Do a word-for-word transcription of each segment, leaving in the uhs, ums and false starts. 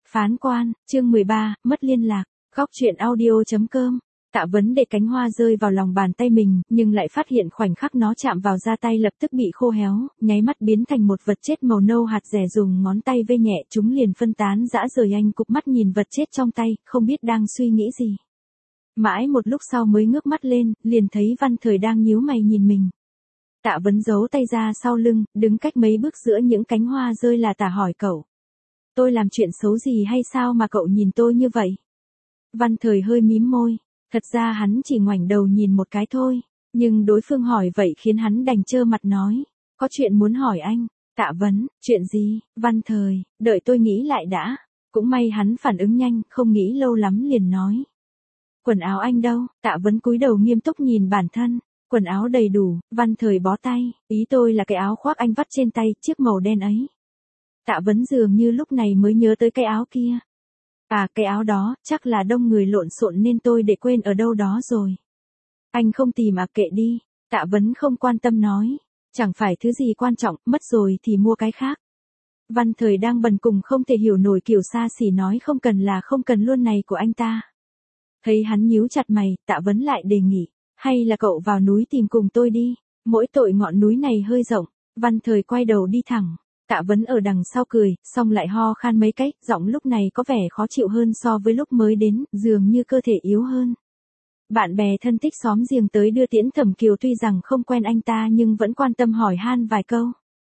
Phán quan, chương mười ba, mất liên lạc, góc truyện audio.com. Tạ Vấn để cánh hoa rơi vào lòng bàn tay mình, nhưng lại phát hiện khoảnh khắc nó chạm vào da tay lập tức bị khô héo, nháy mắt biến thành một vật chết màu nâu hạt rẻ, dùng ngón tay vê nhẹ chúng liền phân tán rã rời. Anh cụp mắt nhìn vật chết trong tay, không biết đang suy nghĩ gì. Mãi một lúc sau mới ngước mắt lên, liền thấy Văn Thời đang nhíu mày nhìn mình. Tạ Vấn giấu tay ra sau lưng, đứng cách mấy bước giữa những cánh hoa rơi là tả hỏi cậu. Tôi làm chuyện xấu gì hay sao mà cậu nhìn tôi như vậy? Văn Thời hơi mím môi. Thật ra hắn chỉ ngoảnh đầu nhìn một cái thôi, nhưng đối phương hỏi vậy khiến hắn đành trơ mặt nói. Có chuyện muốn hỏi anh. Tạ Vấn, chuyện gì? Văn Thời, đợi tôi nghĩ lại đã. Cũng may hắn phản ứng nhanh, không nghĩ lâu lắm liền nói. Quần áo anh đâu? Tạ Vấn cúi đầu nghiêm túc nhìn bản thân. Quần áo đầy đủ. Văn Thời bó tay. Ý tôi là cái áo khoác anh vắt trên tay, chiếc màu đen ấy. Tạ Vấn dường như lúc này mới nhớ tới cái áo kia. À, cái áo đó, chắc là đông người lộn xộn nên tôi để quên ở đâu đó rồi. Anh không tìm à, kệ đi. Tạ Vấn không quan tâm nói. Chẳng phải thứ gì quan trọng, mất rồi thì mua cái khác. Văn Thời đang bần cùng không thể hiểu nổi kiểu xa xỉ nói không cần là không cần luôn này của anh ta. Thấy hắn nhíu chặt mày, Tạ Vấn lại đề nghị. Hay là cậu vào núi tìm cùng tôi đi. Mỗi tội ngọn núi này hơi rộng. Văn Thời quay đầu đi thẳng. Tạ Vấn ở đằng sau cười, xong lại ho khan mấy cách, giọng lúc này có vẻ khó chịu hơn so với lúc mới đến, dường như cơ thể yếu hơn. Bạn bè thân thích xóm giềng tới đưa tiễn Thẩm Kiều tuy rằng không quen anh ta nhưng vẫn quan tâm hỏi han vài câu.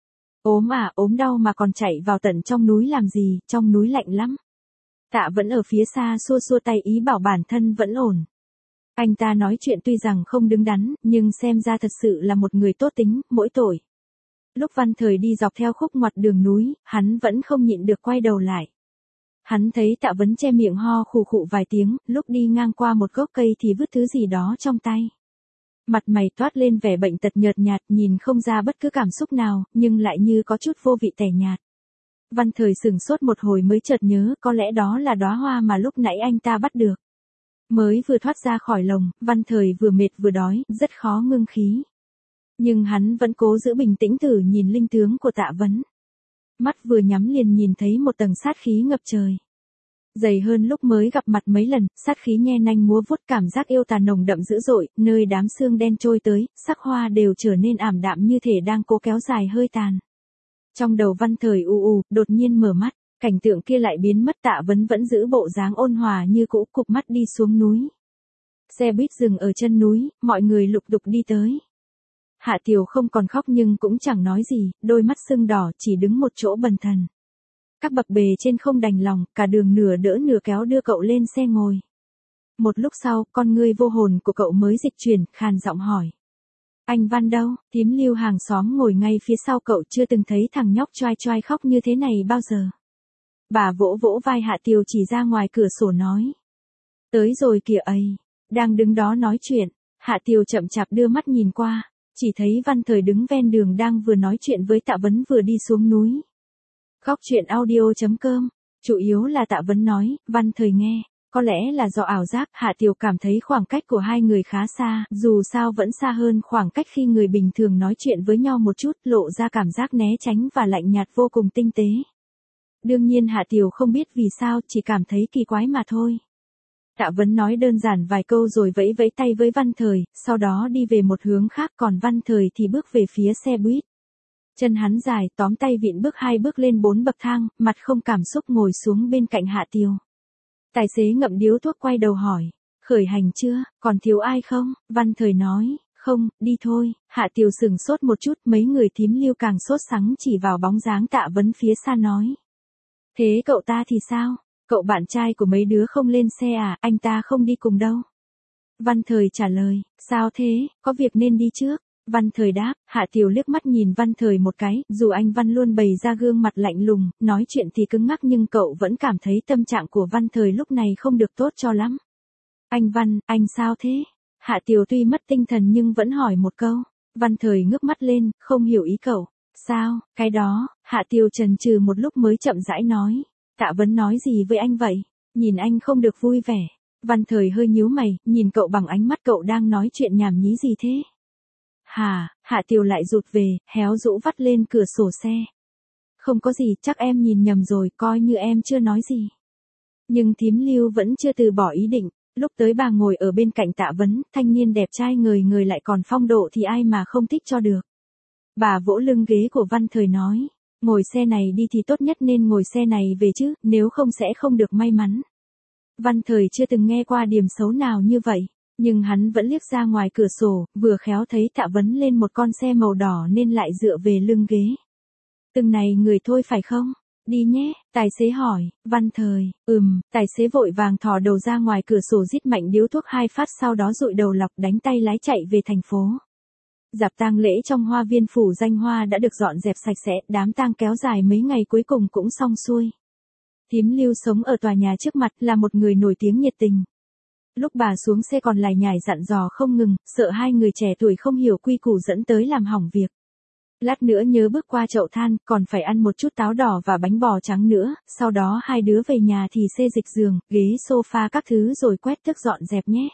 Ốm à, ốm đau mà còn chạy vào tận trong núi làm gì, trong núi lạnh lắm. Tạ Vẫn ở phía xa xua xua tay ý bảo bản thân vẫn ổn. Anh ta nói chuyện tuy rằng không đứng đắn, nhưng xem ra thật sự là một người tốt tính, mỗi tội. Lúc Văn Thời đi dọc theo khúc ngoặt đường núi, hắn vẫn không nhịn được quay đầu lại. Hắn thấy Tạ Vấn che miệng ho khù khụ vài tiếng, lúc đi ngang qua một gốc cây thì vứt thứ gì đó trong tay. Mặt mày toát lên vẻ bệnh tật nhợt nhạt, nhìn không ra bất cứ cảm xúc nào, nhưng lại như có chút vô vị tẻ nhạt. Văn Thời sửng sốt một hồi mới chợt nhớ có lẽ đó là đóa hoa mà lúc nãy anh ta bắt được. Mới vừa thoát ra khỏi lồng, Văn Thời vừa mệt vừa đói, rất khó ngưng khí. Nhưng hắn vẫn cố giữ bình tĩnh thử nhìn linh tướng của Tạ Vấn. Mắt vừa nhắm liền nhìn thấy một tầng sát khí ngập trời. Dày hơn lúc mới gặp mặt mấy lần, sát khí nhe nanh múa vuốt, cảm giác yêu tà nồng đậm dữ dội, nơi đám sương đen trôi tới, sắc hoa đều trở nên ảm đạm như thể đang cố kéo dài hơi tàn. Trong đầu Văn Thời u u, đột nhiên mở mắt, cảnh tượng kia lại biến mất. Tạ Vấn vẫn giữ bộ dáng ôn hòa như cũ, cụp mắt đi xuống núi. Xe buýt dừng ở chân núi, mọi người lục tục đi tới. Hạ Tiều không còn khóc nhưng cũng chẳng nói gì, đôi mắt sưng đỏ chỉ đứng một chỗ bần thần. Các bậc bề trên không đành lòng, cả đường nửa đỡ nửa kéo đưa cậu lên xe ngồi. Một lúc sau, con ngươi vô hồn của cậu mới dịch chuyển, khàn giọng hỏi. Anh Văn đâu? Thím Lưu hàng xóm ngồi ngay phía sau cậu chưa từng thấy thằng nhóc choai choai khóc như thế này bao giờ. Bà vỗ vỗ vai Hạ Tiều chỉ ra ngoài cửa sổ nói. Tới rồi kìa ấy, đang đứng đó nói chuyện. Hạ Tiều chậm chạp đưa mắt nhìn qua. Chỉ thấy Văn Thời đứng ven đường đang vừa nói chuyện với Tạ Vấn vừa đi xuống núi. Góc truyện audio.com. Chủ yếu là Tạ Vấn nói, Văn Thời nghe. Có lẽ là do ảo giác, Hạ Tiều cảm thấy khoảng cách của hai người khá xa, dù sao vẫn xa hơn khoảng cách khi người bình thường nói chuyện với nhau một chút, lộ ra cảm giác né tránh và lạnh nhạt vô cùng tinh tế. Đương nhiên Hạ Tiều không biết vì sao, chỉ cảm thấy kỳ quái mà thôi. Tạ Vấn nói đơn giản vài câu rồi vẫy vẫy tay với Văn Thời, sau đó đi về một hướng khác, còn Văn Thời thì bước về phía xe buýt. Chân hắn dài, tóm tay vịn bước hai bước lên bốn bậc thang, mặt không cảm xúc ngồi xuống bên cạnh Hạ Tiều. Tài xế ngậm điếu thuốc quay đầu hỏi, khởi hành chưa, còn thiếu ai không? Văn Thời nói, không, đi thôi. Hạ Tiều sửng sốt một chút, mấy người thím Lưu càng sốt sắng chỉ vào bóng dáng Tạ Vấn phía xa nói. Thế cậu ta thì sao? Cậu bạn trai của mấy đứa không lên xe à, anh ta không đi cùng đâu. Văn Thời trả lời, sao thế, có việc nên đi trước. Văn Thời đáp, Hạ Tiều liếc mắt nhìn Văn Thời một cái, dù anh Văn luôn bày ra gương mặt lạnh lùng, nói chuyện thì cứng ngắc nhưng cậu vẫn cảm thấy tâm trạng của Văn Thời lúc này không được tốt cho lắm. Anh Văn, anh sao thế? Hạ Tiều tuy mất tinh thần nhưng vẫn hỏi một câu. Văn Thời ngước mắt lên, không hiểu ý cậu. Sao, cái đó, Hạ Tiều chần chừ một lúc mới chậm rãi nói. Tạ Vấn nói gì với anh vậy? Nhìn anh không được vui vẻ. Văn Thời hơi nhíu mày, nhìn cậu bằng ánh mắt cậu đang nói chuyện nhảm nhí gì thế? Hà, Hạ Tiều lại rụt về, héo rũ vắt lên cửa sổ xe. Không có gì, chắc em nhìn nhầm rồi, coi như em chưa nói gì. Nhưng thím Lưu vẫn chưa từ bỏ ý định, lúc tới bà ngồi ở bên cạnh Tạ Vấn, thanh niên đẹp trai người người lại còn phong độ thì ai mà không thích cho được. Bà vỗ lưng ghế của Văn Thời nói, ngồi xe này đi thì tốt nhất nên ngồi xe này về chứ, nếu không sẽ không được may mắn. Văn Thời chưa từng nghe qua điểm xấu nào như vậy, nhưng hắn vẫn liếc ra ngoài cửa sổ, vừa khéo thấy Tạ Vấn lên một con xe màu đỏ nên lại dựa về lưng ghế. Từng này người thôi phải không? Đi nhé, tài xế hỏi. Văn Thời, ừm, tài xế vội vàng thò đầu ra ngoài cửa sổ rít mạnh điếu thuốc hai phát, sau đó dụi đầu lọc đánh tay lái chạy về thành phố. Dạp tang lễ trong hoa viên phủ Danh Hoa đã được dọn dẹp sạch sẽ, đám tang kéo dài mấy ngày cuối cùng cũng xong xuôi. Thím Lưu sống ở tòa nhà trước mặt, là một người nổi tiếng nhiệt tình. Lúc bà xuống xe còn lải nhải dặn dò không ngừng, sợ hai người trẻ tuổi không hiểu quy củ dẫn tới làm hỏng việc. Lát nữa nhớ bước qua chậu than, còn phải ăn một chút táo đỏ và bánh bò trắng nữa, sau đó hai đứa về nhà thì xê dịch giường, ghế sofa các thứ rồi quét tước dọn dẹp nhé.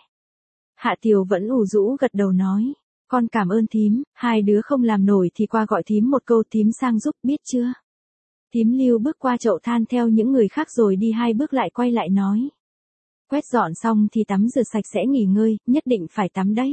Hạ Tiều vẫn ủ rũ gật đầu nói, con cảm ơn thím, hai đứa không làm nổi thì qua gọi thím một câu, thím sang giúp biết chưa. Thím Lưu bước qua chậu than theo những người khác rồi đi hai bước lại quay lại nói. Quét dọn xong thì tắm rửa sạch sẽ nghỉ ngơi, nhất định phải tắm đấy.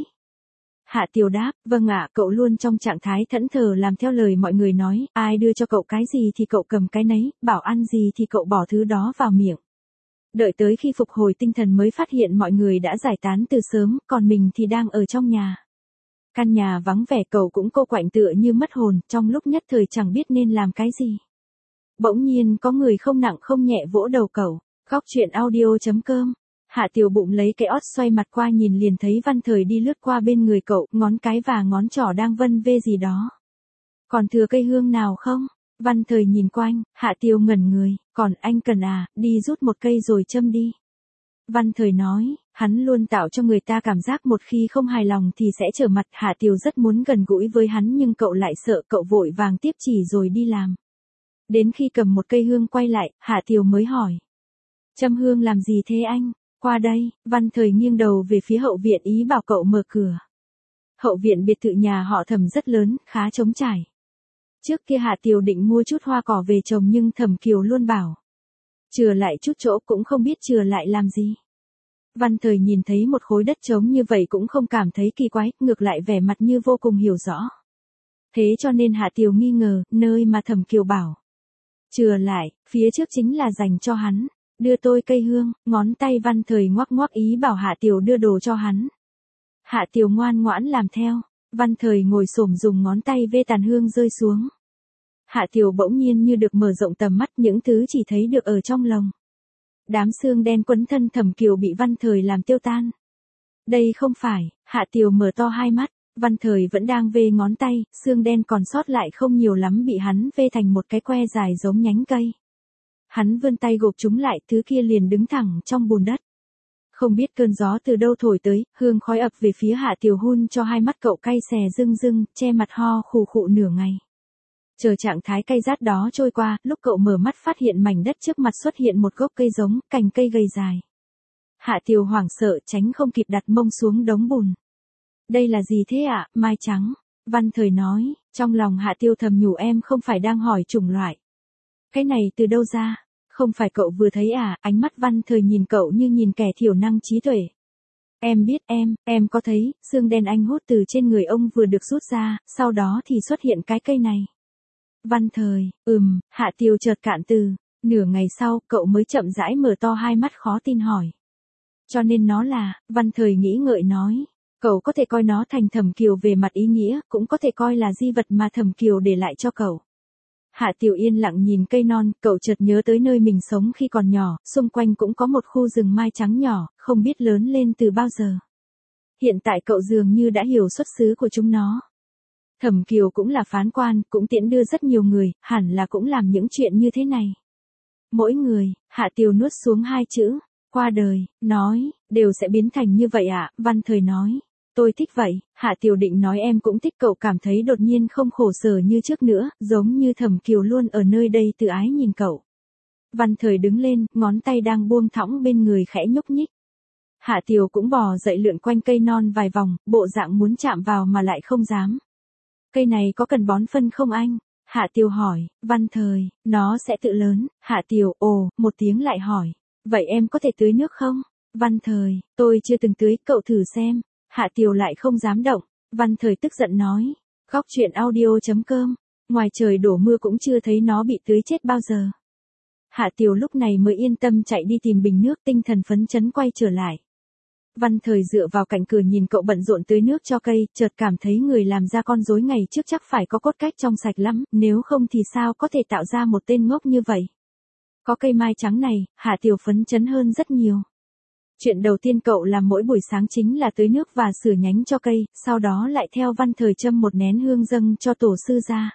Hạ Tiều đáp, vâng ạ, cậu luôn trong trạng thái thẫn thờ làm theo lời mọi người nói, ai đưa cho cậu cái gì thì cậu cầm cái nấy, bảo ăn gì thì cậu bỏ thứ đó vào miệng. Đợi tới khi phục hồi tinh thần mới phát hiện mọi người đã giải tán từ sớm, còn mình thì đang ở trong nhà. Căn nhà vắng vẻ, cậu cũng cô quạnh tựa như mất hồn, trong lúc nhất thời chẳng biết nên làm cái gì. Bỗng nhiên có người không nặng không nhẹ vỗ đầu cậu. Góc truyện audio chấm com. Hạ Tiều bụng lấy cái ót xoay mặt qua nhìn liền thấy Văn Thời đi lướt qua bên người cậu, ngón cái và ngón trỏ đang vân vê gì đó. Còn thừa cây hương nào không? Văn Thời nhìn quanh, Hạ Tiều ngẩn người, còn anh cần à, đi rút một cây rồi châm đi. Văn Thời nói, hắn luôn tạo cho người ta cảm giác một khi không hài lòng thì sẽ trở mặt. Hạ Tiều rất muốn gần gũi với hắn nhưng cậu lại sợ, cậu vội vàng tiếp chỉ rồi đi làm. Đến khi cầm một cây hương quay lại, Hạ Tiều mới hỏi. Châm hương làm gì thế anh? Qua đây, Văn Thời nghiêng đầu về phía hậu viện ý bảo cậu mở cửa. Hậu viện biệt thự nhà họ Thẩm rất lớn, khá trống trải. Trước kia Hạ Tiều định mua chút hoa cỏ về trồng nhưng Thẩm Kiều luôn bảo. Chừa lại chút chỗ, cũng không biết chừa lại làm gì. Văn Thời nhìn thấy một khối đất trống như vậy cũng không cảm thấy kỳ quái, ngược lại vẻ mặt như vô cùng hiểu rõ. Thế cho nên Hạ Tiều nghi ngờ, nơi mà Thẩm Kiều bảo. Chừa lại, phía trước chính là dành cho hắn. Đưa tôi cây hương, ngón tay Văn Thời ngoắc ngoắc ý bảo Hạ Tiều đưa đồ cho hắn. Hạ Tiều ngoan ngoãn làm theo, Văn Thời ngồi xổm dùng ngón tay vê tàn hương rơi xuống. Hạ Tiều bỗng nhiên như được mở rộng tầm mắt, những thứ chỉ thấy được ở trong lồng. Đám xương đen quấn thân Thẩm Kiều bị Văn Thời làm tiêu tan. Đây không phải, Hạ Tiều mở to hai mắt, Văn Thời vẫn đang vê ngón tay, xương đen còn sót lại không nhiều lắm bị hắn vê thành một cái que dài giống nhánh cây. Hắn vươn tay gộp chúng lại, thứ kia liền đứng thẳng trong bùn đất. Không biết cơn gió từ đâu thổi tới, hương khói ập về phía Hạ Tiều hun cho hai mắt cậu cay xè rưng rưng, che mặt ho khù khụ nửa ngày. Chờ trạng thái cay rát đó trôi qua, lúc cậu mở mắt phát hiện mảnh đất trước mặt xuất hiện một gốc cây giống, cành cây gầy dài. Hạ Tiều hoảng sợ tránh không kịp đặt mông xuống đống bùn. Đây là gì thế ạ, mai trắng? Văn Thời nói, trong lòng Hạ Tiều thầm nhủ em không phải đang hỏi chủng loại. Cái này từ đâu ra? Không phải cậu vừa thấy à? Ánh mắt Văn Thời nhìn cậu như nhìn kẻ thiểu năng trí tuệ. Em biết em, em có thấy, xương đen anh hút từ trên người ông vừa được rút ra, sau đó thì xuất hiện cái cây này. Văn Thời, ừm, Hạ Tiều chợt cạn từ, nửa ngày sau, cậu mới chậm rãi mở to hai mắt khó tin hỏi. Cho nên nó là, Văn Thời nghĩ ngợi nói, cậu có thể coi nó thành Thẩm Kiều về mặt ý nghĩa, cũng có thể coi là di vật mà Thẩm Kiều để lại cho cậu. Hạ Tiều yên lặng nhìn cây non, cậu chợt nhớ tới nơi mình sống khi còn nhỏ, xung quanh cũng có một khu rừng mai trắng nhỏ, không biết lớn lên từ bao giờ. Hiện tại cậu dường như đã hiểu xuất xứ của chúng nó. Thẩm Kiều cũng là phán quan, cũng tiễn đưa rất nhiều người, hẳn là cũng làm những chuyện như thế này. Mỗi người, Hạ Tiều nuốt xuống hai chữ, qua đời, nói, đều sẽ biến thành như vậy ạ, à? Văn Thời nói. Tôi thích vậy, Hạ Tiều định nói em cũng thích, cậu cảm thấy đột nhiên không khổ sở như trước nữa, giống như Thẩm Kiều luôn ở nơi đây tự ái nhìn cậu. Văn Thời đứng lên, ngón tay đang buông thõng bên người khẽ nhúc nhích. Hạ Tiều cũng bò dậy lượn quanh cây non vài vòng, bộ dạng muốn chạm vào mà lại không dám. Cây này có cần bón phân không anh? Hạ Tiều hỏi. Văn Thời, nó sẽ tự lớn. Hạ Tiều, ồ, một tiếng lại hỏi. Vậy em có thể tưới nước không? Văn Thời, tôi chưa từng tưới, cậu thử xem. Hạ Tiều lại không dám động. Văn Thời tức giận nói. Góc chuyện audio.com. Ngoài trời đổ mưa cũng chưa thấy nó bị tưới chết bao giờ. Hạ Tiều lúc này mới yên tâm chạy đi tìm bình nước, tinh thần phấn chấn quay trở lại. Văn Thời dựa vào cạnh cửa nhìn cậu bận rộn tưới nước cho cây, chợt cảm thấy người làm ra con rối ngày trước chắc phải có cốt cách trong sạch lắm, nếu không thì sao có thể tạo ra một tên ngốc như vậy. Có cây mai trắng này, Hạ Tiều phấn chấn hơn rất nhiều. Chuyện đầu tiên cậu làm mỗi buổi sáng chính là tưới nước và sửa nhánh cho cây, sau đó lại theo Văn Thời châm một nén hương dâng cho tổ sư ra.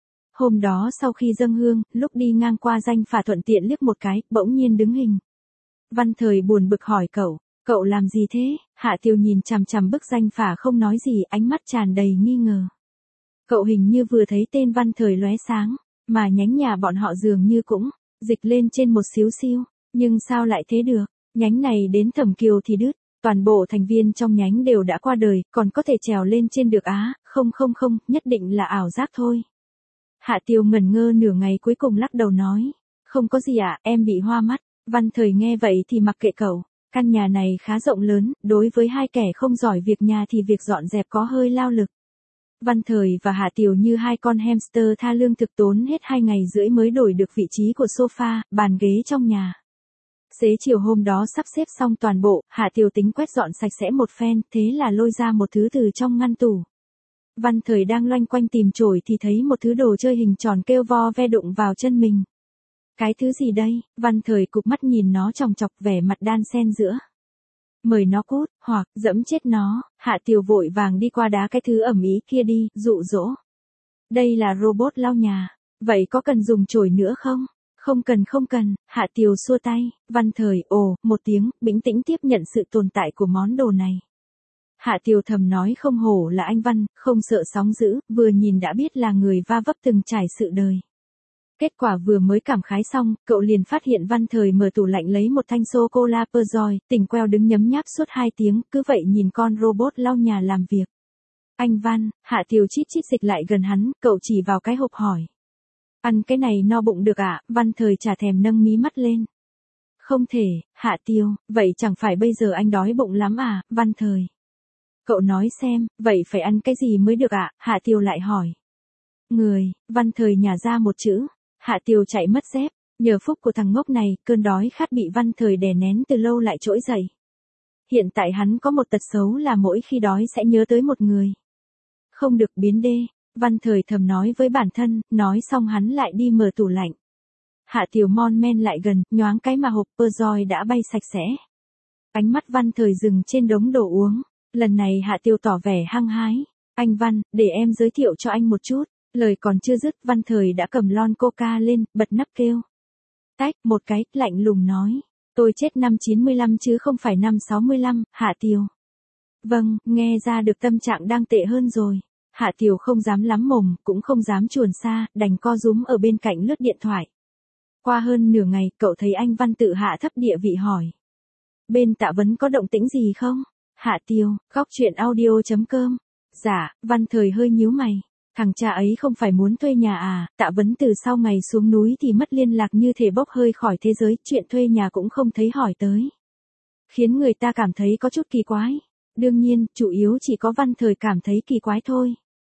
Hôm đó sau khi dâng hương, lúc đi ngang qua danh phả thuận tiện liếc một cái, bỗng nhiên đứng hình. Văn Thời buồn bực hỏi cậu, cậu làm gì thế? Hạ Tiều nhìn chằm chằm bức danh phả không nói gì, ánh mắt tràn đầy nghi ngờ. Cậu hình như vừa thấy tên Văn Thời lóe sáng, mà nhánh nhà bọn họ dường như cũng dịch lên trên một xíu xiu, nhưng sao lại thế được? Nhánh này đến Thẩm Kiều thì đứt, toàn bộ thành viên trong nhánh đều đã qua đời, còn có thể trèo lên trên được á? Không không không, nhất định là ảo giác thôi. Hạ Tiều ngẩn ngơ nửa ngày cuối cùng lắc đầu nói, không có gì ạ, à, em bị hoa mắt. Văn Thời nghe vậy thì mặc kệ cậu, căn nhà này khá rộng lớn, đối với hai kẻ không giỏi việc nhà thì việc dọn dẹp có hơi lao lực. Văn Thời và Hạ Tiều như hai con hamster tha lương thực, tốn hết hai ngày rưỡi mới đổi được vị trí của sofa, bàn ghế trong nhà. Xế chiều hôm đó sắp xếp xong toàn bộ, Hạ Tiều tính quét dọn sạch sẽ một phen, thế là lôi ra một thứ từ trong ngăn tủ. Văn Thời đang loanh quanh tìm chổi thì thấy một thứ đồ chơi hình tròn kêu vo ve đụng vào chân mình. Cái thứ gì đây? Văn Thời cụp mắt nhìn nó chòng chọc, vẻ mặt đan xen giữa mời nó cút, hoặc dẫm chết nó. Hạ Tiều vội vàng đi qua đá cái thứ ẩm ý kia đi, dụ dỗ. Đây là robot lau nhà, vậy có cần dùng chổi nữa không? Không cần không cần, Hạ Tiều xua tay. Văn Thời ồ một tiếng, bĩnh tĩnh tiếp nhận sự tồn tại của món đồ này. Hạ Tiều thầm nói không hổ là anh Văn, không sợ sóng dữ, vừa nhìn đã biết là người va vấp từng trải sự đời. Kết quả vừa mới cảm khái xong, cậu liền phát hiện Văn Thời mở tủ lạnh lấy một thanh sô-cô-la Perjoy, tỉnh queo đứng nhấm nháp suốt hai tiếng, cứ vậy nhìn con robot lau nhà làm việc. Anh Văn, Hạ Tiều chít chít dịch lại gần hắn, cậu chỉ vào cái hộp hỏi. Ăn cái này no bụng được ạ? À? Văn Thời chả thèm nâng mí mắt lên. Không thể, Hạ Tiều, vậy chẳng phải bây giờ anh đói bụng lắm à? Văn Thời. Cậu nói xem, vậy phải ăn cái gì mới được ạ? À? Hạ Tiều lại hỏi. Người, Văn Thời nhả ra một chữ. Hạ Tiều chạy mất dép, nhờ phúc của thằng ngốc này, cơn đói khát bị Văn Thời đè nén từ lâu lại trỗi dậy. Hiện tại hắn có một tật xấu là mỗi khi đói sẽ nhớ tới một người. Không được biến đê, Văn Thời thầm nói với bản thân, nói xong hắn lại đi mở tủ lạnh. Hạ Tiều mon men lại gần, nhoáng cái mà hộp Perjoy đã bay sạch sẽ. Ánh mắt Văn Thời dừng trên đống đồ uống, lần này Hạ Tiều tỏ vẻ hăng hái. Anh Văn, để em giới thiệu cho anh một chút. Lời còn chưa dứt, Văn Thời đã cầm lon coca lên, bật nắp kêu. Tách, một cái, lạnh lùng nói. Tôi chết năm chín mươi lăm chứ không phải năm sáu mươi lăm, Hạ Tiều. Vâng, nghe ra được tâm trạng đang tệ hơn rồi. Hạ Tiều không dám lắm mồm, cũng không dám chuồn xa, đành co rúm ở bên cạnh lướt điện thoại. Qua hơn nửa ngày, cậu thấy anh Văn tự hạ thấp địa vị hỏi. Bên Tạ Vấn có động tĩnh gì không? Hạ Tiều, góc chuyện audio.com. Dạ, Văn Thời hơi nhíu mày. Thằng cha ấy không phải muốn thuê nhà à? Tạ Vấn từ sau ngày xuống núi thì mất liên lạc như thể bốc hơi khỏi thế giới, chuyện thuê nhà cũng không thấy hỏi tới. Khiến người ta cảm thấy có chút kỳ quái. Đương nhiên, chủ yếu chỉ có Văn Thời cảm thấy kỳ quái thôi.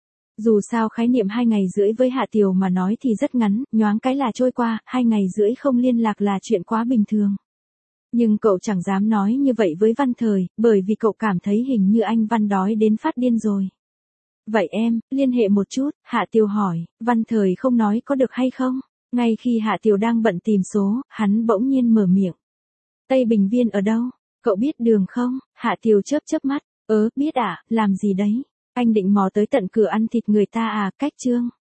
Dù sao khái niệm hai ngày rưỡi với Hạ Tiều mà nói thì rất ngắn, nhoáng cái là trôi qua, hai ngày rưỡi không liên lạc là chuyện quá bình thường. Nhưng cậu chẳng dám nói như vậy với Văn Thời, bởi vì cậu cảm thấy hình như anh Văn đói đến phát điên rồi. Vậy em, liên hệ một chút, Hạ Tiều hỏi. Văn Thời không nói có được hay không? Ngay khi Hạ Tiều đang bận tìm số, hắn bỗng nhiên mở miệng. Tây Bình Viên ở đâu? Cậu biết đường không? Hạ Tiều chớp chớp mắt. Ớ, biết à, làm gì đấy? Anh định mò tới tận cửa ăn thịt người ta à? Cách chương.